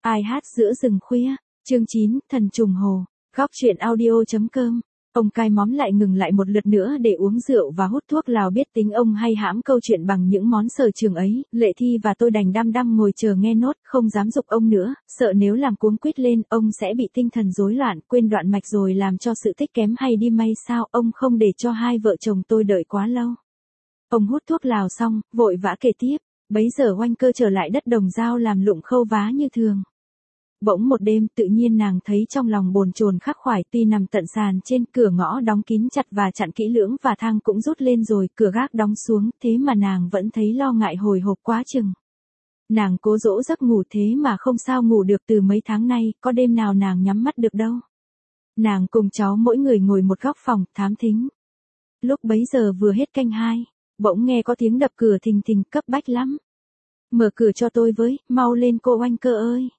Ai hát giữa rừng khuya, chương 9, thần trùng hồ, góc truyện audio.com. Ông cai móm lại ngừng lại một lượt nữa để uống rượu và hút thuốc lào, biết tính ông hay hãm câu chuyện bằng những món sở trường ấy. Lệ Thi và tôi đành đăm đăm ngồi chờ nghe nốt, không dám giục ông nữa, sợ nếu làm cuống quýt lên, ông sẽ bị tinh thần rối loạn, quên đoạn mạch rồi làm cho sự tích kém hay đi may sao. Ông không để cho hai vợ chồng tôi đợi quá lâu. Ông hút thuốc lào xong, vội vã kể tiếp. Bấy giờ Oanh Cơ trở lại đất Đồng Dao làm lụng khâu vá như thường. Bỗng một đêm tự nhiên nàng thấy trong lòng bồn chồn khắc khoải, tuy nằm tận sàn trên, cửa ngõ đóng kín chặt và chặn kỹ lưỡng và thang cũng rút lên rồi, cửa gác đóng xuống, thế mà nàng vẫn thấy lo ngại hồi hộp quá chừng. Nàng cố dỗ giấc ngủ thế mà không sao ngủ được từ mấy tháng nay, có đêm nào nàng nhắm mắt được đâu. Nàng cùng cháu mỗi người ngồi một góc phòng, thám thính. Lúc bấy giờ vừa hết canh 2, bỗng nghe có tiếng đập cửa thình thình, cấp bách lắm. Mở cửa cho tôi với, mau lên cô Oanh Cơ ơi.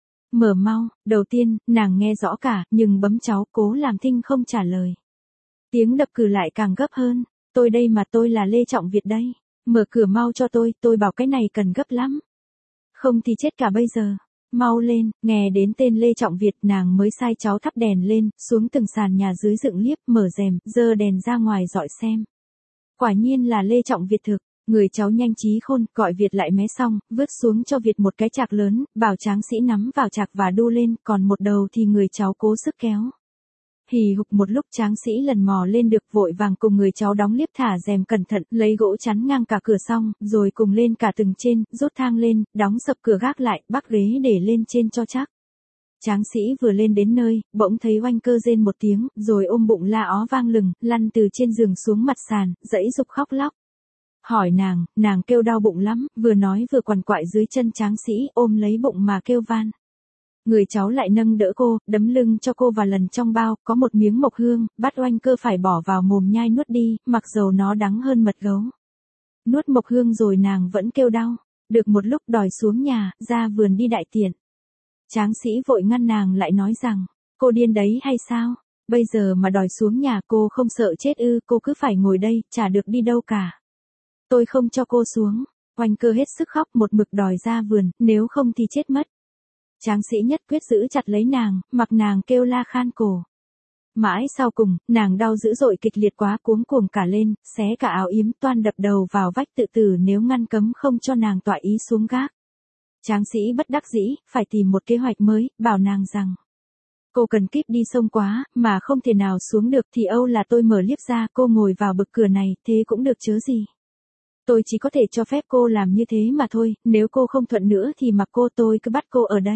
Mở mau. Đầu tiên, nàng nghe rõ cả, nhưng bấm cháu cố làm thinh không trả lời. Tiếng đập cửa lại càng gấp hơn. Tôi đây mà, tôi là Lê Trọng Việt đây. Mở cửa mau cho tôi bảo cái này cần gấp lắm. Không thì chết cả bây giờ. Mau lên. Nghe đến tên Lê Trọng Việt, nàng mới sai cháu thắp đèn lên, xuống từng sàn nhà dưới dựng liếp, mở rèm, giơ đèn ra ngoài dọi xem. Quả nhiên là Lê Trọng Việt thực. Người cháu nhanh trí khôn, gọi Việt lại mé xong, vứt xuống cho Việt một cái chạc lớn, bảo tráng sĩ nắm vào chạc và đu lên, còn một đầu thì người cháu cố sức kéo. Hì hục một lúc tráng sĩ lần mò lên được, vội vàng cùng người cháu đóng liếp thả rèm cẩn thận, lấy gỗ chắn ngang cả cửa xong, rồi cùng lên cả từng trên, rút thang lên, đóng sập cửa gác lại, bắc ghế để lên trên cho chắc. Tráng sĩ vừa lên đến nơi, bỗng thấy Oanh Cơ rên một tiếng, rồi ôm bụng la ó vang lừng, lăn từ trên giường xuống mặt sàn, dãy giục khóc lóc. Hỏi nàng kêu đau bụng lắm, vừa nói vừa quằn quại dưới chân tráng sĩ, ôm lấy bụng mà kêu van. Người cháu lại nâng đỡ cô, đấm lưng cho cô và lần trong bao, có một miếng mộc hương, bắt Oanh Cơ phải bỏ vào mồm nhai nuốt đi, mặc dầu nó đắng hơn mật gấu. Nuốt mộc hương rồi nàng vẫn kêu đau, được một lúc đòi xuống nhà, ra vườn đi đại tiện. Tráng sĩ vội ngăn nàng lại nói rằng, cô điên đấy hay sao? Bây giờ mà đòi xuống nhà cô không sợ chết ư? Cô cứ phải ngồi đây, chả được đi đâu cả. Tôi không cho cô xuống. Oanh Cơ hết sức khóc, một mực đòi ra vườn, nếu không thì chết mất. Tráng sĩ nhất quyết giữ chặt lấy nàng, mặc nàng kêu la khan cổ. Mãi sau cùng, nàng đau dữ dội kịch liệt quá, cuống cuồng cả lên, xé cả áo yếm, toan đập đầu vào vách tự tử nếu ngăn cấm không cho nàng tọa ý xuống gác. Tráng sĩ bất đắc dĩ, phải tìm một kế hoạch mới, bảo nàng rằng. Cô cần kíp đi sông quá, mà không thể nào xuống được thì âu là tôi mở liếp ra, cô ngồi vào bực cửa này, thế cũng được chớ gì. Tôi chỉ có thể cho phép cô làm như thế mà thôi, nếu cô không thuận nữa thì mặc cô, tôi cứ bắt cô ở đây.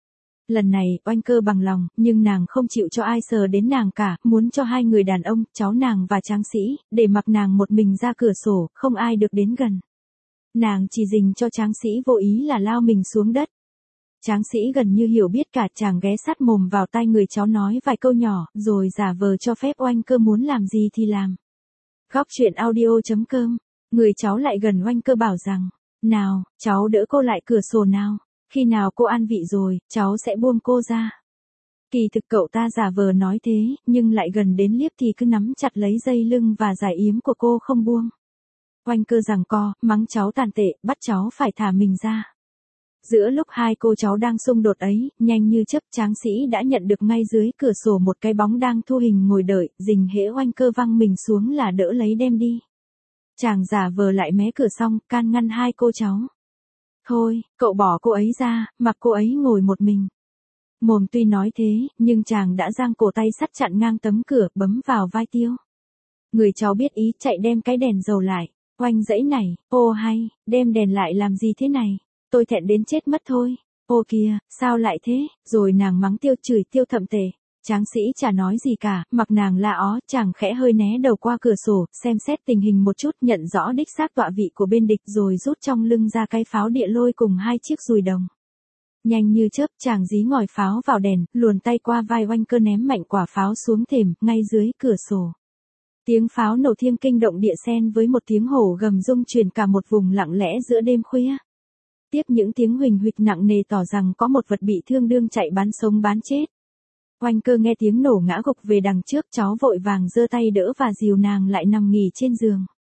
Lần này, Oanh Cơ bằng lòng, nhưng nàng không chịu cho ai sờ đến nàng cả, muốn cho hai người đàn ông, cháu nàng và tráng sĩ, để mặc nàng một mình ra cửa sổ, không ai được đến gần. Nàng chỉ dình cho tráng sĩ vô ý là lao mình xuống đất. Tráng sĩ gần như hiểu biết cả, chàng ghé sát mồm vào tai người cháu nói vài câu nhỏ, rồi giả vờ cho phép Oanh Cơ muốn làm gì thì làm. Góc truyện audio.com. Người cháu lại gần Oanh Cơ bảo rằng, nào, cháu đỡ cô lại cửa sổ nào, khi nào cô an vị rồi, cháu sẽ buông cô ra. Kỳ thực cậu ta giả vờ nói thế, nhưng lại gần đến liếp thì cứ nắm chặt lấy dây lưng và giải yếm của cô không buông. Oanh Cơ giằng co, mắng cháu tàn tệ, bắt cháu phải thả mình ra. Giữa lúc hai cô cháu đang xung đột ấy, nhanh như chớp tráng sĩ đã nhận được ngay dưới cửa sổ một cái bóng đang thu hình ngồi đợi, rình hễ Oanh Cơ văng mình xuống là đỡ lấy đem đi. Chàng giả vờ lại mé cửa xong, can ngăn hai cô cháu. Thôi, cậu bỏ cô ấy ra, mặc cô ấy ngồi một mình. Mồm tuy nói thế, nhưng chàng đã giang cổ tay sắt chặn ngang tấm cửa, bấm vào vai Tiêu. Người cháu biết ý, chạy đem cái đèn dầu lại. Oanh dãy này, ô hay, đem đèn lại làm gì thế này? Tôi thẹn đến chết mất thôi. Ô kìa, sao lại thế? Rồi nàng mắng Tiêu, chửi Tiêu thậm tệ. Tráng sĩ chả nói gì cả, mặc nàng la ó, chàng khẽ hơi né đầu qua cửa sổ, xem xét tình hình một chút, nhận rõ đích xác tọa vị của bên địch rồi rút trong lưng ra cái pháo địa lôi cùng hai chiếc dùi đồng. Nhanh như chớp, chàng dí ngòi pháo vào đèn, luồn tay qua vai Oanh Cơ ném mạnh quả pháo xuống thềm, ngay dưới cửa sổ. Tiếng pháo nổ thiêng kinh động địa xen với một tiếng hổ gầm rung truyền cả một vùng lặng lẽ giữa đêm khuya. Tiếp những tiếng huỳnh huỵch nặng nề tỏ rằng có một vật bị thương đương chạy bán sống bán chết. Oanh Cơ nghe tiếng nổ ngã gục về đằng trước, cháu vội vàng giơ tay đỡ và dìu nàng lại nằm nghỉ trên giường.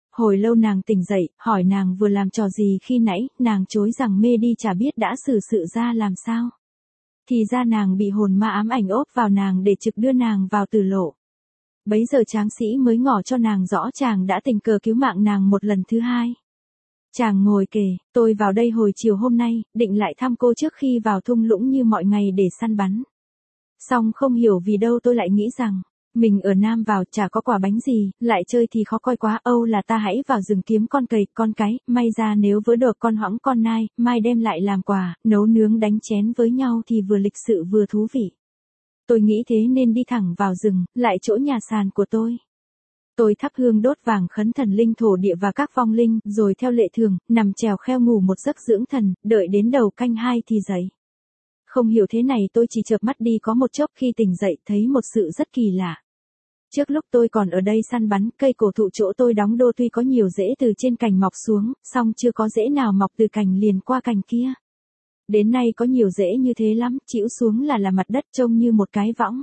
Hồi lâu nàng tỉnh dậy, hỏi nàng vừa làm trò gì khi nãy, nàng chối rằng mê đi chả biết đã xử sự ra làm sao. Thì ra nàng bị hồn ma ám ảnh ốp vào nàng để trực đưa nàng vào tử lộ. Bấy giờ tráng sĩ mới ngỏ cho nàng rõ chàng đã tình cờ cứu mạng nàng một lần thứ hai. Chàng ngồi kể, tôi vào đây hồi chiều hôm nay, định lại thăm cô trước khi vào thung lũng như mọi ngày để săn bắn. Song không hiểu vì đâu tôi lại nghĩ rằng, mình ở Nam vào chả có quả bánh gì, lại chơi thì khó coi quá, âu là ta hãy vào rừng kiếm con cầy, con cái, may ra nếu vớ được con hõng con nai, mai đem lại làm quà, nấu nướng đánh chén với nhau thì vừa lịch sự vừa thú vị. Tôi nghĩ thế nên đi thẳng vào rừng, lại chỗ nhà sàn của tôi. Tôi thắp hương đốt vàng khấn thần linh thổ địa và các vong linh, rồi theo lệ thường, nằm chèo kheo ngủ một giấc dưỡng thần, đợi đến đầu canh 2 thì dậy. Không hiểu thế này tôi chỉ chợp mắt đi có một chốc khi tỉnh dậy thấy một sự rất kỳ lạ. Trước lúc tôi còn ở đây săn bắn, cây cổ thụ chỗ tôi đóng đô tuy có nhiều rễ từ trên cành mọc xuống, song chưa có rễ nào mọc từ cành liền qua cành kia. Đến nay có nhiều rễ như thế lắm, chĩu xuống là mặt đất trông như một cái võng.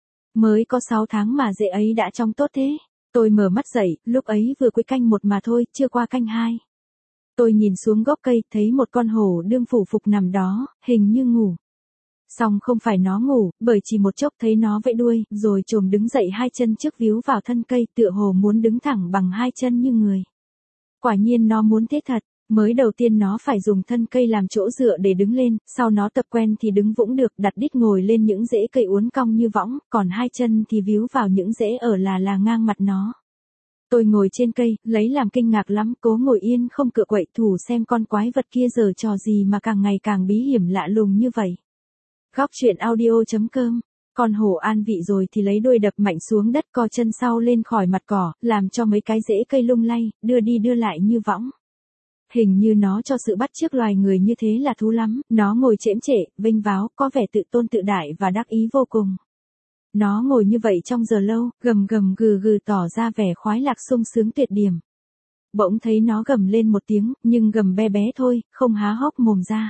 Mới có 6 tháng mà rễ ấy đã trong tốt thế. Tôi mở mắt dậy, lúc ấy vừa cuối canh 1 mà thôi, chưa qua canh 2. Tôi nhìn xuống gốc cây, thấy một con hổ đương phủ phục nằm đó, hình như ngủ. Song không phải nó ngủ, bởi chỉ một chốc thấy nó vẫy đuôi, rồi chồm đứng dậy 2 chân trước víu vào thân cây, tựa hồ muốn đứng thẳng bằng 2 chân như người. Quả nhiên nó muốn thế thật. Mới đầu tiên nó phải dùng thân cây làm chỗ dựa để đứng lên, sau nó tập quen thì đứng vững được, đặt đít ngồi lên những rễ cây uốn cong như võng, còn 2 chân thì víu vào những rễ ở là ngang mặt nó. Tôi ngồi trên cây, lấy làm kinh ngạc lắm, cố ngồi yên không cựa quậy thủ xem con quái vật kia giở trò gì mà càng ngày càng bí hiểm lạ lùng như vậy. Góc truyện audio.com. Con hổ an vị rồi thì lấy đuôi đập mạnh xuống đất, co chân sau lên khỏi mặt cỏ, làm cho mấy cái rễ cây lung lay, đưa đi đưa lại như võng. Hình như nó cho sự bắt chước loài người như thế là thú lắm, nó ngồi chễm chệ, vênh váo, có vẻ tự tôn tự đại và đắc ý vô cùng. Nó ngồi như vậy trong giờ lâu, gầm gầm gừ gừ tỏ ra vẻ khoái lạc sung sướng tuyệt điểm. Bỗng thấy nó gầm lên một tiếng, nhưng gầm bé bé thôi, không há hốc mồm ra.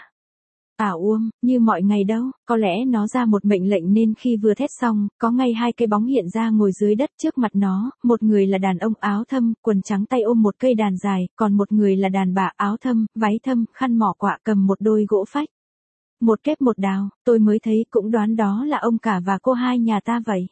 Như mọi ngày đâu, có lẽ nó ra một mệnh lệnh nên khi vừa thét xong, có ngay 2 cái bóng hiện ra ngồi dưới đất trước mặt nó, một người là đàn ông áo thâm, quần trắng tay ôm một cây đàn dài, còn một người là đàn bà áo thâm, váy thâm, khăn mỏ quạ cầm một đôi gỗ phách. Một kép một đào, tôi mới thấy cũng đoán đó là ông cả và cô hai nhà ta vậy.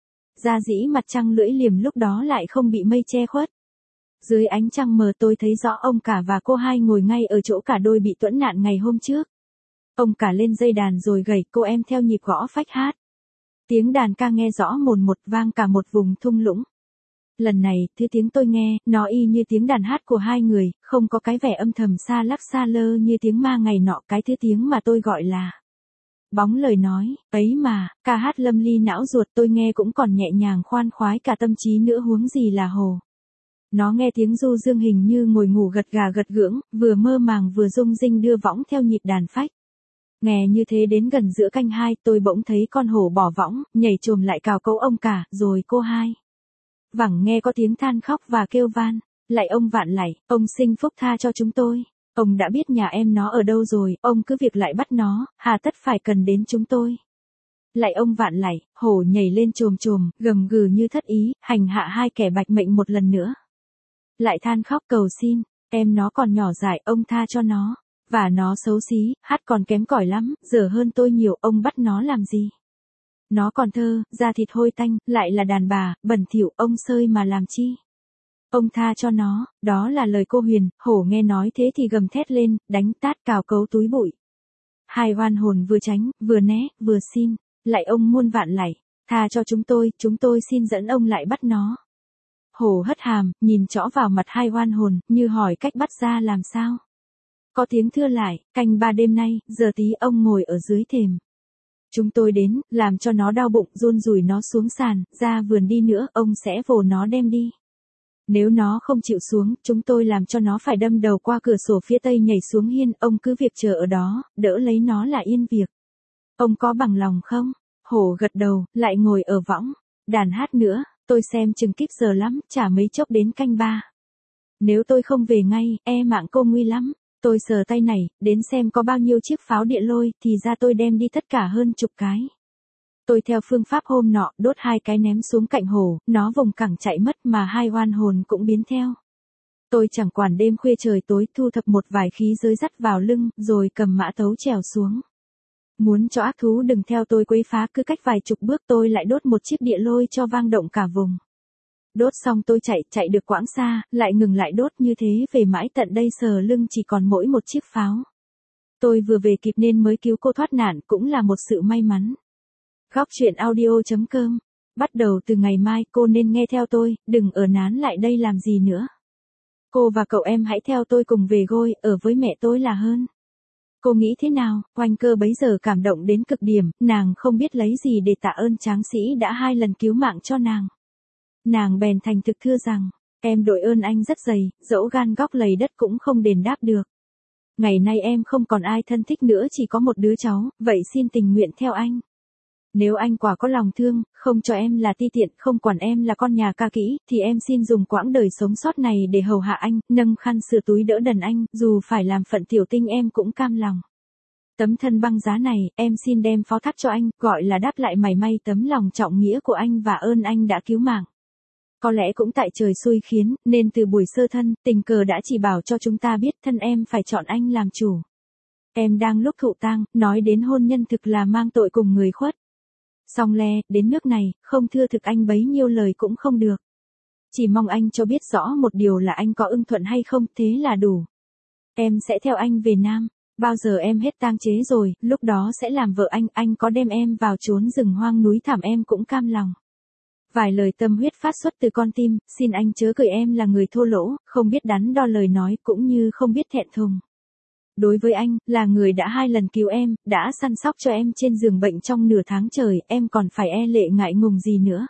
Ra dĩ mặt trăng lưỡi liềm lúc đó lại không bị mây che khuất. Dưới ánh trăng mờ tôi thấy rõ ông cả và cô hai ngồi ngay ở chỗ cả đôi bị tuẫn nạn ngày hôm trước. Ông cả lên dây đàn rồi gảy, cô em theo nhịp gõ phách hát. Tiếng đàn ca nghe rõ mồn một vang cả một vùng thung lũng. Lần này, thứ tiếng tôi nghe, nó y như tiếng đàn hát của 2 người, không có cái vẻ âm thầm xa lắc xa lơ như tiếng ma ngày nọ, cái thứ tiếng mà tôi gọi là bóng lời nói, ấy mà, ca hát lâm ly não ruột tôi nghe cũng còn nhẹ nhàng khoan khoái cả tâm trí nữa huống gì là hồ. Nó nghe tiếng du dương hình như ngồi ngủ gật gà gật gưỡng, vừa mơ màng vừa rung rinh đưa võng theo nhịp đàn phách. Nghe như thế đến gần giữa canh 2 tôi bỗng thấy con hổ bỏ võng, nhảy chồm lại cào cấu ông cả, rồi cô hai. Vẳng nghe có tiếng than khóc và kêu van, lạy ông vạn lạy, ông sinh phúc tha cho chúng tôi. Ông đã biết nhà em nó ở đâu rồi, ông cứ việc lại bắt nó, hà tất phải cần đến chúng tôi. Lạy ông vạn lạy, hổ nhảy lên chồm chồm, gầm gừ như thất ý, hành hạ 2 kẻ bạch mệnh một lần nữa. Lại than khóc cầu xin, em nó còn nhỏ dại, ông tha cho nó. Và nó xấu xí, hát còn kém cỏi lắm, dở hơn tôi nhiều, ông bắt nó làm gì? Nó còn thơ, da thịt hôi tanh, lại là đàn bà, bẩn thỉu, ông sơi mà làm chi? Ông tha cho nó, đó là lời cô Huyền. Hổ nghe nói thế thì gầm thét lên, đánh tát cào cấu túi bụi. 2 oan hồn vừa tránh, vừa né, vừa xin, lạy ông muôn vạn lạy, tha cho chúng tôi xin dẫn ông lại bắt nó. Hổ hất hàm, nhìn trõ vào mặt 2 oan hồn, như hỏi cách bắt ra làm sao. Có tiếng thưa lại, canh 3 đêm nay, giờ tí ông ngồi ở dưới thềm. Chúng tôi đến, làm cho nó đau bụng, run rủi nó xuống sàn, ra vườn đi nữa, ông sẽ vồ nó đem đi. Nếu nó không chịu xuống, chúng tôi làm cho nó phải đâm đầu qua cửa sổ phía tây nhảy xuống hiên, ông cứ việc chờ ở đó, đỡ lấy nó là yên việc. Ông có bằng lòng không? Hổ gật đầu, lại ngồi ở võng, đàn hát nữa, tôi xem chừng kíp giờ lắm, chả mấy chốc đến canh 3. Nếu tôi không về ngay, mạng cô nguy lắm. Tôi sờ tay này, đến xem có bao nhiêu chiếc pháo địa lôi, thì ra tôi đem đi tất cả hơn 10 cái. Tôi theo phương pháp hôm nọ, đốt 2 cái ném xuống cạnh hồ, nó vùng cẳng chạy mất mà 2 oan hồn cũng biến theo. Tôi chẳng quản đêm khuya trời tối, thu thập một vài khí giới dắt vào lưng, rồi cầm mã tấu trèo xuống. Muốn cho ác thú đừng theo tôi quấy phá, cứ cách vài chục bước tôi lại đốt một chiếc địa lôi cho vang động cả vùng. Đốt xong tôi chạy được quãng xa, lại ngừng lại đốt, như thế về mãi tận đây sờ lưng chỉ còn mỗi một chiếc pháo. Tôi vừa về kịp nên mới cứu cô thoát nạn, cũng là một sự may mắn. Góc truyện audio.com. Bắt đầu từ ngày mai cô nên nghe theo tôi, đừng ở nán lại đây làm gì nữa. Cô và cậu em hãy theo tôi cùng về Gôi, ở với mẹ tôi là hơn. Cô nghĩ thế nào? Oanh Cơ bấy giờ cảm động đến cực điểm, nàng không biết lấy gì để tạ ơn tráng sĩ đã 2 lần cứu mạng cho nàng. Nàng bèn thành thực thưa rằng, em đội ơn anh rất dày, dẫu gan góc lầy đất cũng không đền đáp được. Ngày nay em không còn ai thân thích nữa, chỉ có một đứa cháu, vậy xin tình nguyện theo anh. Nếu anh quả có lòng thương, không cho em là ti tiện, không quản em là con nhà ca kỹ, thì em xin dùng quãng đời sống sót này để hầu hạ anh, nâng khăn sửa túi đỡ đần anh, dù phải làm phận tiểu tinh em cũng cam lòng. Tấm thân băng giá này, em xin đem phó thác cho anh, gọi là đáp lại mảy may tấm lòng trọng nghĩa của anh và ơn anh đã cứu mạng. Có lẽ cũng tại trời xui khiến, nên từ buổi sơ thân, tình cờ đã chỉ bảo cho chúng ta biết thân em phải chọn anh làm chủ. Em đang lúc thụ tang, nói đến hôn nhân thực là mang tội cùng người khuất. Song le, đến nước này, không thưa thực anh bấy nhiêu lời cũng không được. Chỉ mong anh cho biết rõ một điều là anh có ưng thuận hay không, thế là đủ. Em sẽ theo anh về Nam. Bao giờ em hết tang chế rồi, lúc đó sẽ làm vợ anh có đem em vào chốn rừng hoang núi thảm em cũng cam lòng. Vài lời tâm huyết phát xuất từ con tim, xin anh chớ cười em là người thô lỗ, không biết đắn đo lời nói cũng như không biết thẹn thùng. Đối với anh, là người đã 2 lần cứu em, đã săn sóc cho em trên giường bệnh trong nửa tháng trời, em còn phải e lệ ngại ngùng gì nữa.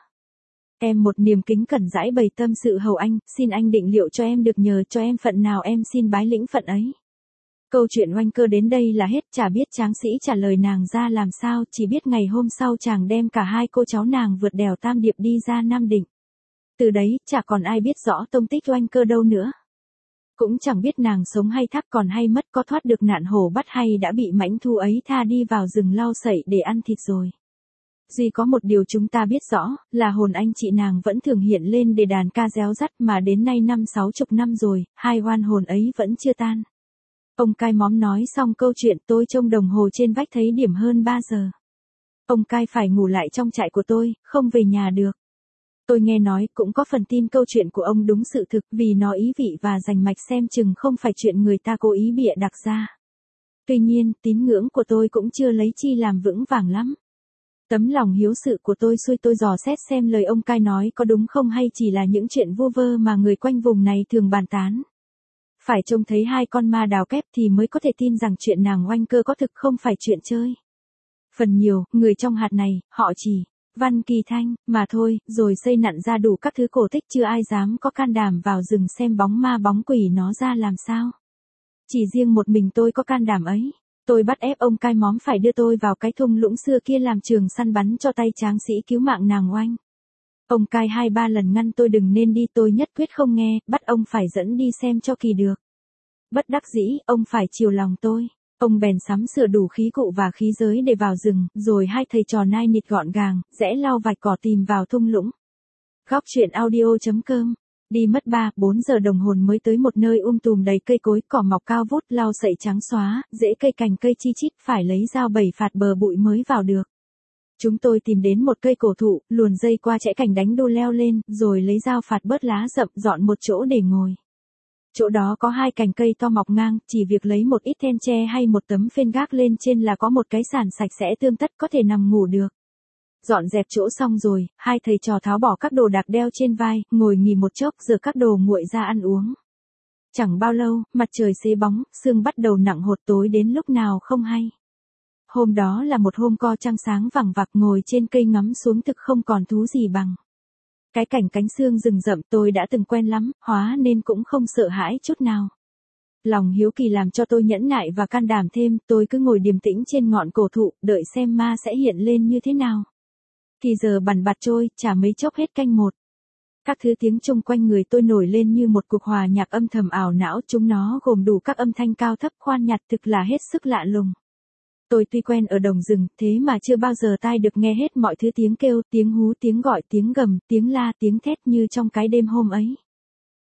Em một niềm kính cẩn dãi bày tâm sự hầu anh, xin anh định liệu cho em được, nhờ cho em phận nào em xin bái lĩnh phận ấy. Câu chuyện Oanh Cơ đến đây là hết, chả biết tráng sĩ trả lời nàng ra làm sao, chỉ biết ngày hôm sau chàng đem cả 2 cô cháu nàng vượt đèo Tam Điệp đi ra Nam Định. Từ đấy, chả còn ai biết rõ tông tích Oanh Cơ đâu nữa. Cũng chẳng biết nàng sống hay thác, còn hay mất, có thoát được nạn hổ bắt hay đã bị mãnh thu ấy tha đi vào rừng lau sậy để ăn thịt rồi. Duy có một điều chúng ta biết rõ, là hồn anh chị nàng vẫn thường hiện lên để đàn ca réo rắt, mà đến nay 50-60 năm rồi, 2 oan hồn ấy vẫn chưa tan. Ông cai móm nói xong câu chuyện, tôi trông đồng hồ trên vách thấy điểm hơn 3 giờ. Ông cai phải ngủ lại trong trại của tôi, không về nhà được. Tôi nghe nói, cũng có phần tin câu chuyện của ông đúng sự thực, vì nó ý vị và rành mạch, xem chừng không phải chuyện người ta cố ý bịa đặt ra. Tuy nhiên, tín ngưỡng của tôi cũng chưa lấy chi làm vững vàng lắm. Tấm lòng hiếu sự của tôi xui tôi dò xét xem lời ông cai nói có đúng không, hay chỉ là những chuyện vu vơ mà người quanh vùng này thường bàn tán. Phải trông thấy 2 con ma đào kép thì mới có thể tin rằng chuyện nàng Oanh Cơ có thực, không phải chuyện chơi. Phần nhiều, người trong hạt này, họ chỉ Văn Kỳ Thanh, mà thôi, rồi xây nặn ra đủ các thứ cổ tích, chưa ai dám có can đảm vào rừng xem bóng ma bóng quỷ nó ra làm sao. Chỉ riêng một mình tôi có can đảm ấy. Tôi bắt ép ông cai móm phải đưa tôi vào cái thung lũng xưa kia làm trường săn bắn cho tay tráng sĩ cứu mạng nàng Oanh. Ông cai 2-3 lần ngăn tôi đừng nên đi, tôi nhất quyết không nghe, bắt ông phải dẫn đi xem cho kỳ được. Bất đắc dĩ, ông phải chiều lòng tôi. Ông bèn sắm sửa đủ khí cụ và khí giới để vào rừng, rồi 2 thầy trò nai nịt gọn gàng, rẽ lau vạch cỏ tìm vào thung lũng. Góc truyện audio.com. Đi mất 3-4 giờ đồng hồ mới tới một nơi tùm đầy cây cối, cỏ mọc cao vút, lau sậy trắng xóa, rễ cây cành cây chi chít, phải lấy dao bẩy phạt bờ bụi mới vào được. Chúng tôi tìm đến một cây cổ thụ, luồn dây qua chẽ cành đánh đu leo lên, rồi lấy dao phạt bớt lá rậm, dọn một chỗ để ngồi. Chỗ đó có 2 cành cây to mọc ngang, chỉ việc lấy một ít then tre hay một tấm phên gác lên trên là có một cái sàn sạch sẽ tươm tất, có thể nằm ngủ được. Dọn dẹp chỗ xong rồi, 2 thầy trò tháo bỏ các đồ đạc đeo trên vai, ngồi nghỉ một chốc, rửa các đồ nguội ra ăn uống. Chẳng bao lâu, mặt trời xế bóng, sương bắt đầu nặng hột, tối đến lúc nào không hay. Hôm đó là một hôm co trăng sáng vằng vặc, ngồi trên cây ngắm xuống thực không còn thú gì bằng. Cái cảnh cánh sương rừng rậm tôi đã từng quen lắm, hóa nên cũng không sợ hãi chút nào. Lòng hiếu kỳ làm cho tôi nhẫn nại và can đảm thêm, tôi cứ ngồi điềm tĩnh trên ngọn cổ thụ, đợi xem ma sẽ hiện lên như thế nào. Thì giờ bằn bạt trôi, chả mấy chốc hết canh 1. Các thứ tiếng chung quanh người tôi nổi lên như một cuộc hòa nhạc âm thầm ảo não, chúng nó gồm đủ các âm thanh cao thấp khoan nhạt, thực là hết sức lạ lùng. Tôi tuy quen ở đồng rừng, thế mà chưa bao giờ tai được nghe hết mọi thứ tiếng kêu, tiếng hú, tiếng gọi, tiếng gầm, tiếng la, tiếng thét như trong cái đêm hôm ấy.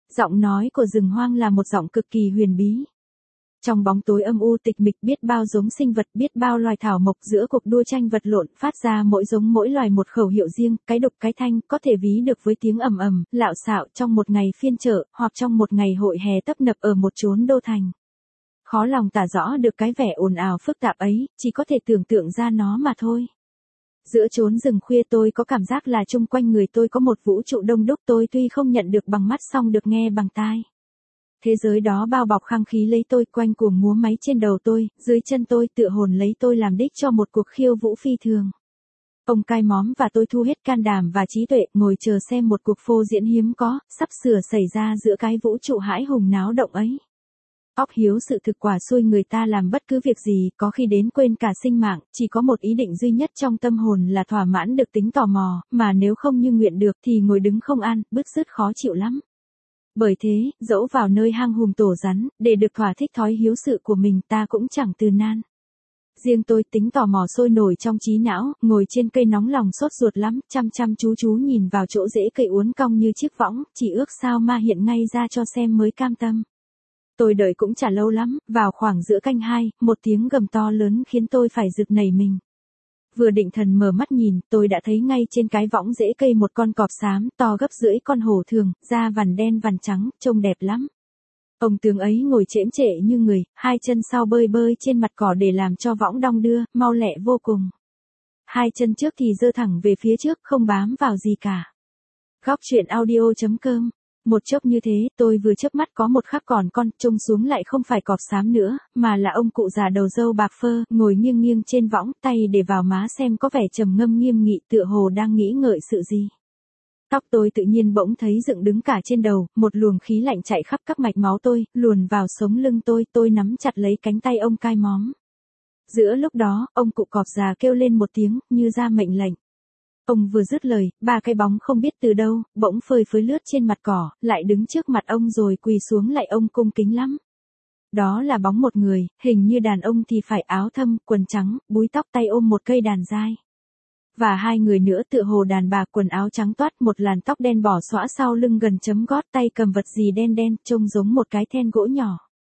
Giọng nói của rừng hoang là một giọng cực kỳ huyền bí. Trong bóng tối âm u tịch mịch biết bao giống sinh vật, biết bao loài thảo mộc giữa cuộc đua tranh vật lộn phát ra mỗi giống mỗi loài một khẩu hiệu riêng, cái đục cái thanh, có thể ví được với tiếng ầm ầm, lạo xạo trong một ngày phiên chợ, hoặc trong một ngày hội hè tấp nập ở một chốn đô thành. Khó lòng tả rõ được cái vẻ ồn ào phức tạp ấy, chỉ có thể tưởng tượng ra nó mà thôi. Giữa chốn rừng khuya tôi có cảm giác là chung quanh người tôi có một vũ trụ đông đúc, tôi tuy không nhận được bằng mắt song được nghe bằng tai. Thế giới đó bao bọc khăng khí lấy tôi, quanh cuồng múa máy trên đầu tôi, dưới chân tôi tựa hồn lấy tôi làm đích cho một cuộc khiêu vũ phi thường. Ông cai móm và tôi thu hết can đảm và trí tuệ, ngồi chờ xem một cuộc phô diễn hiếm có, sắp sửa xảy ra giữa cái vũ trụ hãi hùng náo động ấy. Óc hiếu sự thực quả xui người ta làm bất cứ việc gì, có khi đến quên cả sinh mạng, chỉ có một ý định duy nhất trong tâm hồn là thỏa mãn được tính tò mò, mà nếu không như nguyện được thì ngồi đứng không an, bứt rứt khó chịu lắm. Bởi thế, dẫu vào nơi hang hùm tổ rắn, để được thỏa thích thói hiếu sự của mình ta cũng chẳng từ nan. Riêng tôi tính tò mò sôi nổi trong trí não, ngồi trên cây nóng lòng sốt ruột lắm, chăm chăm chú nhìn vào chỗ rễ cây uốn cong như chiếc võng, chỉ ước sao ma hiện ngay ra cho xem mới cam tâm. Tôi đợi cũng chả lâu lắm, vào khoảng giữa canh 2, một tiếng gầm to lớn khiến tôi phải giật nảy mình. Vừa định thần mở mắt nhìn, tôi đã thấy ngay trên cái võng rễ cây một con cọp xám to gấp rưỡi con hổ thường, da vằn đen vằn trắng, trông đẹp lắm. Ông tướng ấy ngồi chễm chệ như người, hai chân sau bơi trên mặt cỏ để làm cho võng đong đưa, mau lẹ vô cùng. Hai chân trước thì giơ thẳng về phía trước, không bám vào gì cả. Góc truyện audio.com. Một chốc như thế, tôi vừa chớp mắt có một khắc còn con, trông xuống lại không phải cọp xám nữa, mà là ông cụ già đầu râu bạc phơ, ngồi nghiêng trên võng, tay để vào má xem có vẻ trầm ngâm nghiêm nghị, tựa hồ đang nghĩ ngợi sự gì. Tóc tôi tự nhiên bỗng thấy dựng đứng cả trên đầu, một luồng khí lạnh chạy khắp các mạch máu tôi, luồn vào sống lưng tôi nắm chặt lấy cánh tay ông cai móm. Giữa lúc đó, ông cụ cọp già kêu lên một tiếng, như ra mệnh lệnh. Ông vừa dứt lời, ba cái bóng không biết từ đâu, bỗng phơi phới lướt trên mặt cỏ, lại đứng trước mặt ông rồi quỳ xuống lại ông cung kính lắm. Đó là bóng một người, hình như đàn ông thì phải áo thâm, quần trắng, búi tóc tay ôm một cây đàn dai. Và hai người nữa tựa hồ đàn bà quần áo trắng toát, một làn tóc đen bỏ xõa sau lưng gần chấm gót, tay cầm vật gì đen trông giống một cái then gỗ nhỏ.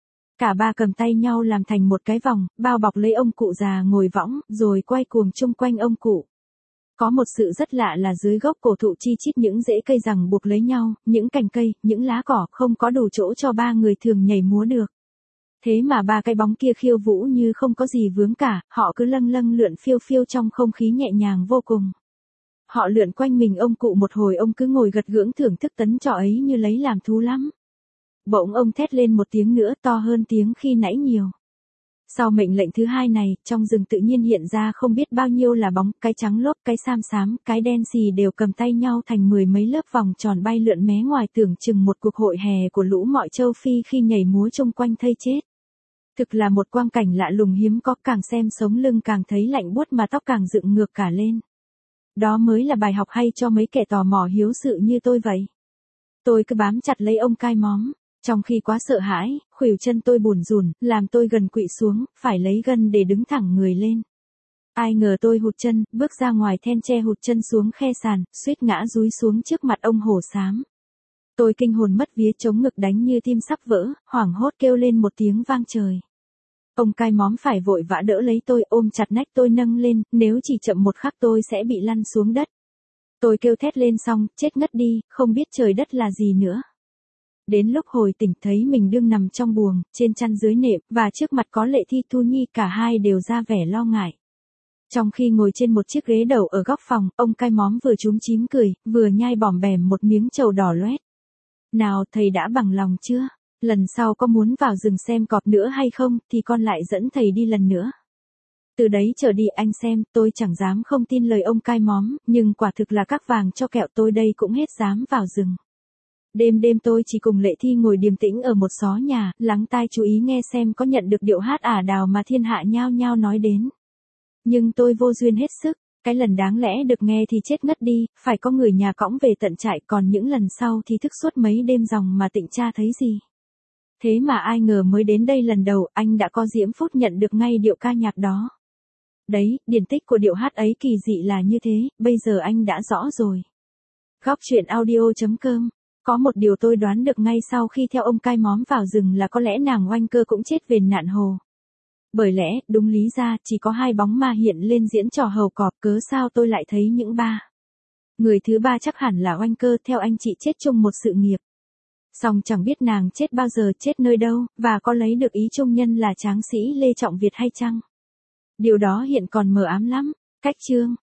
Cả ba cầm tay nhau làm thành một cái vòng, bao bọc lấy ông cụ già ngồi võng, rồi quay cuồng chung quanh ông cụ. Có một sự rất lạ là dưới gốc cổ thụ chi chít những rễ cây giằng buộc lấy nhau, những cành cây, những lá cỏ không có đủ chỗ cho ba người thường nhảy múa được. Thế mà ba cái bóng kia khiêu vũ như không có gì vướng cả, họ cứ lâng lượn phiêu trong không khí nhẹ nhàng vô cùng. Họ lượn quanh mình ông cụ một hồi, ông cứ ngồi gật gưỡng thưởng thức tấn trò ấy như lấy làm thú lắm. Bỗng ông thét lên một tiếng nữa to hơn tiếng khi nãy nhiều. Sau mệnh lệnh thứ hai này, trong rừng tự nhiên hiện ra không biết bao nhiêu là bóng, cái trắng lốp, cái xám xám, cái đen xì đều cầm tay nhau thành mười mấy lớp vòng tròn bay lượn mé ngoài tưởng chừng một cuộc hội hè của lũ mọi châu Phi khi nhảy múa chung quanh thây chết. Thực là một quang cảnh lạ lùng hiếm có, càng xem sống lưng càng thấy lạnh buốt mà tóc càng dựng ngược cả lên. Đó mới là bài học hay cho mấy kẻ tò mò hiếu sự như tôi vậy. Tôi cứ bám chặt lấy ông cai móm. Trong khi quá sợ hãi, khuỷu chân tôi bủn rủn, làm tôi gần quỵ xuống, phải lấy gân để đứng thẳng người lên. Ai ngờ tôi hụt chân, bước ra ngoài then tre hụt chân xuống khe sàn, suýt ngã dúi xuống trước mặt ông hổ xám. Tôi kinh hồn mất vía, chống ngực đánh như tim sắp vỡ, hoảng hốt kêu lên một tiếng vang trời. Ông cai móm phải vội vã đỡ lấy tôi, ôm chặt nách tôi nâng lên, nếu chỉ chậm một khắc tôi sẽ bị lăn xuống đất. Tôi kêu thét lên xong, chết ngất đi, không biết trời đất là gì nữa. Đến lúc hồi tỉnh thấy mình đương nằm trong buồng, trên chăn dưới nệm, và trước mặt có Lệ Thi Thu Nhi, cả hai đều ra vẻ lo ngại. Trong khi ngồi trên một chiếc ghế đầu ở góc phòng, ông cai móm vừa chúm chím cười, vừa nhai bỏm bẻm một miếng trầu đỏ loét. Nào, thầy đã bằng lòng chưa? Lần sau có muốn vào rừng xem cọp nữa hay không, thì con lại dẫn thầy đi lần nữa. Từ đấy trở đi anh xem, tôi chẳng dám không tin lời ông cai móm, nhưng quả thực là các vàng cho kẹo, tôi đây cũng hết dám vào rừng. Đêm tôi chỉ cùng Lệ Thi ngồi điềm tĩnh ở một xó nhà, lắng tai chú ý nghe xem có nhận được điệu hát ả đào mà thiên hạ nhao nhao nói đến. Nhưng tôi vô duyên hết sức, cái lần đáng lẽ được nghe thì chết ngất đi, phải có người nhà cõng về tận trại, còn những lần sau thì thức suốt mấy đêm ròng mà tịnh tra thấy gì. Thế mà ai ngờ mới đến đây lần đầu, anh đã có diễm phúc nhận được ngay điệu ca nhạc đó. Đấy, điển tích của điệu hát ấy kỳ dị là như thế, bây giờ anh đã rõ rồi. Góc truyện audio.com Có một điều tôi đoán được ngay sau khi theo ông cai móm vào rừng là có lẽ nàng oanh cơ cũng chết về nạn hồ. Bởi lẽ, đúng lý ra, chỉ có hai bóng ma hiện lên diễn trò hầu cọp, cớ sao tôi lại thấy những ba. Người thứ ba chắc hẳn là oanh cơ, theo anh chị chết chung một sự nghiệp. Song chẳng biết nàng chết bao giờ, chết nơi đâu, và có lấy được ý trung nhân là tráng sĩ Lê Trọng Việt hay chăng? Điều đó hiện còn mờ ám lắm. Cách chương